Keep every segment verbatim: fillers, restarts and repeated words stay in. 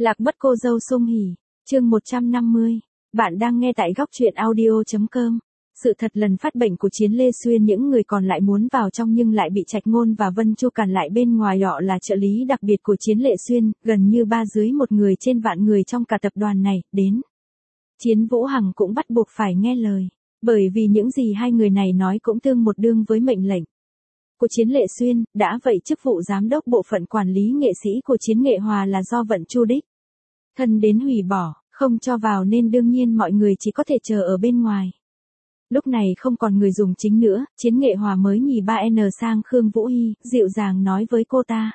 Lạc mất cô dâu sung hỉ, chương một trăm năm mươi. Bạn đang nghe tại góc truyện audio chấm com. Sự thật lần phát bệnh của Chiến Lê Xuyên, những người còn lại muốn vào trong nhưng lại bị Trạch Ngôn và Vân Chu cản lại bên ngoài. Họ là trợ lý đặc biệt của Chiến Lê Xuyên, gần như ba dưới một người trên vạn người trong cả tập đoàn này, đến. Chiến Vũ Hằng cũng bắt buộc phải nghe lời, bởi vì những gì hai người này nói cũng tương một đương với mệnh lệnh của Chiến Lê Xuyên. Đã vậy chức vụ giám đốc bộ phận quản lý nghệ sĩ của Chiến Nghệ Hòa là do Vận Chu đích thân đến hủy bỏ, không cho vào, nên đương nhiên mọi người chỉ có thể chờ ở bên ngoài. Lúc này không còn người dùng chính nữa, Chiến Nghệ Hòa mới nhì ba N sang Khương Vũ Hy, dịu dàng nói với cô ta.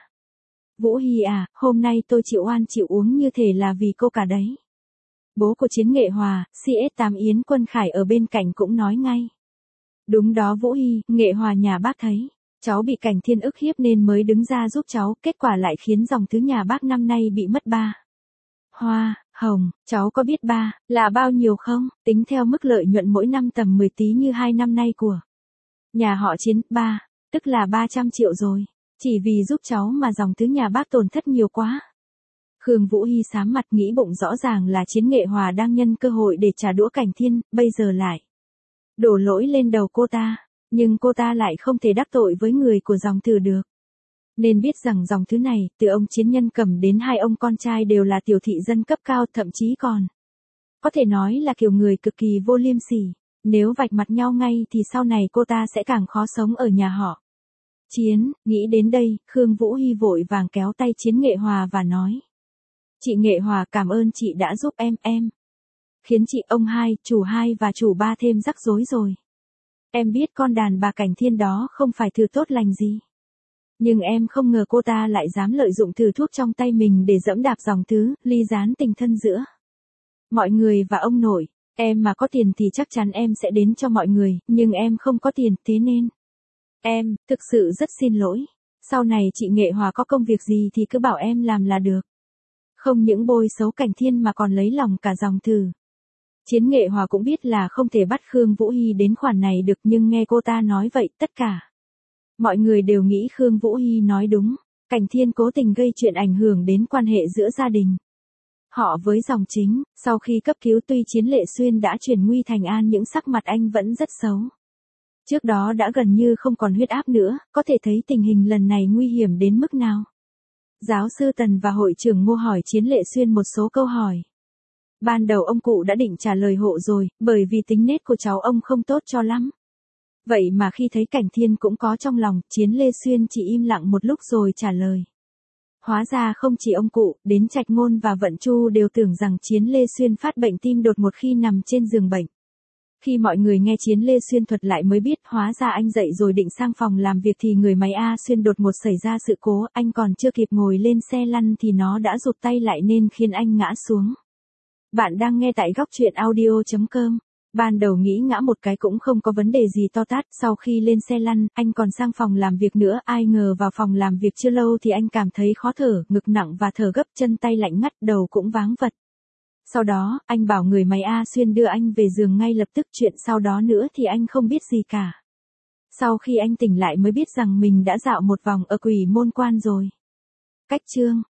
Vũ Hy à, hôm nay tôi chịu oan chịu uống như thể là vì cô cả đấy. Bố của Chiến Nghệ Hòa, C S tám Yến Quân Khải ở bên cạnh cũng nói ngay. Đúng đó Vũ Hy, Nghệ Hòa nhà bác thấy cháu bị Cảnh Thiên ức hiếp nên mới đứng ra giúp cháu, kết quả lại khiến dòng thứ nhà bác năm nay bị mất ba. Hoa, hồng, cháu có biết ba là bao nhiêu không? Tính theo mức lợi nhuận mỗi năm tầm mười tí như hai năm nay của nhà họ Chiến, ba, tức là ba trăm triệu rồi. Chỉ vì giúp cháu mà dòng thứ nhà bác tổn thất nhiều quá. Khương Vũ Hy sám mặt, nghĩ bụng rõ ràng là Chiến Nghệ Hòa đang nhân cơ hội để trả đũa Cảnh Thiên, bây giờ lại đổ lỗi lên đầu cô ta. Nhưng cô ta lại không thể đắc tội với người của dòng Từ được. Nên biết rằng dòng thứ này, từ ông Chiến Nhân Cầm đến hai ông con trai đều là tiểu thị dân cấp cao, thậm chí còn có thể nói là kiểu người cực kỳ vô liêm sỉ. Nếu vạch mặt nhau ngay thì sau này cô ta sẽ càng khó sống ở nhà họ Chiến. Nghĩ đến đây, Khương Vũ Hy vội vàng kéo tay Chiến Nghệ Hòa và nói. Chị Nghệ Hòa, cảm ơn chị đã giúp em, em khiến chị, ông hai, chủ hai và chủ ba thêm rắc rối rồi. Em biết con đàn bà Cảnh Thiên đó không phải thứ tốt lành gì. Nhưng em không ngờ cô ta lại dám lợi dụng thử thuốc trong tay mình để dẫm đạp dòng thứ, ly gián tình thân giữa mọi người và ông nội. Em mà có tiền thì chắc chắn em sẽ đến cho mọi người, nhưng em không có tiền, thế nên em, thực sự rất xin lỗi. Sau này chị Nghệ Hòa có công việc gì thì cứ bảo em làm là được. Không những bôi xấu Cảnh Thiên mà còn lấy lòng cả dòng Thử. Chiến Nghệ Hòa cũng biết là không thể bắt Khương Vũ Hy đến khoản này được, nhưng nghe cô ta nói vậy, tất cả mọi người đều nghĩ Khương Vũ Hy nói đúng. Cảnh Thiên cố tình gây chuyện ảnh hưởng đến quan hệ giữa gia đình họ với dòng Chính. Sau khi cấp cứu, tuy Chiến Lê Xuyên đã chuyển nguy thành an nhưng sắc mặt anh vẫn rất xấu. Trước đó đã gần như không còn huyết áp nữa, có thể thấy tình hình lần này nguy hiểm đến mức nào. Giáo sư Tần và hội trưởng Ngô hỏi Chiến Lê Xuyên một số câu hỏi. Ban đầu ông cụ đã định trả lời hộ rồi, bởi vì tính nết của cháu ông không tốt cho lắm. Vậy mà khi thấy Cảnh Thiên cũng có trong lòng, Chiến Lê Xuyên chỉ im lặng một lúc rồi trả lời. Hóa ra không chỉ ông cụ, đến Trạch Ngôn và Vận Chu đều tưởng rằng Chiến Lê Xuyên phát bệnh tim đột ngột khi nằm trên giường bệnh. Khi mọi người nghe Chiến Lê Xuyên thuật lại mới biết hóa ra anh dậy rồi định sang phòng làm việc thì người máy A Xuyên đột ngột xảy ra sự cố, anh còn chưa kịp ngồi lên xe lăn thì nó đã rụt tay lại nên khiến anh ngã xuống. Bạn đang nghe tại góc truyện audio chấm com. Ban đầu nghĩ ngã một cái cũng không có vấn đề gì to tát, sau khi lên xe lăn, anh còn sang phòng làm việc nữa, ai ngờ vào phòng làm việc chưa lâu thì anh cảm thấy khó thở, ngực nặng và thở gấp, chân tay lạnh ngắt, đầu cũng váng vật. Sau đó, anh bảo người máy A Xuyên đưa anh về giường ngay lập tức, chuyện sau đó nữa thì anh không biết gì cả. Sau khi anh tỉnh lại mới biết rằng mình đã dạo một vòng ở Quỷ Môn Quan rồi. Cách chương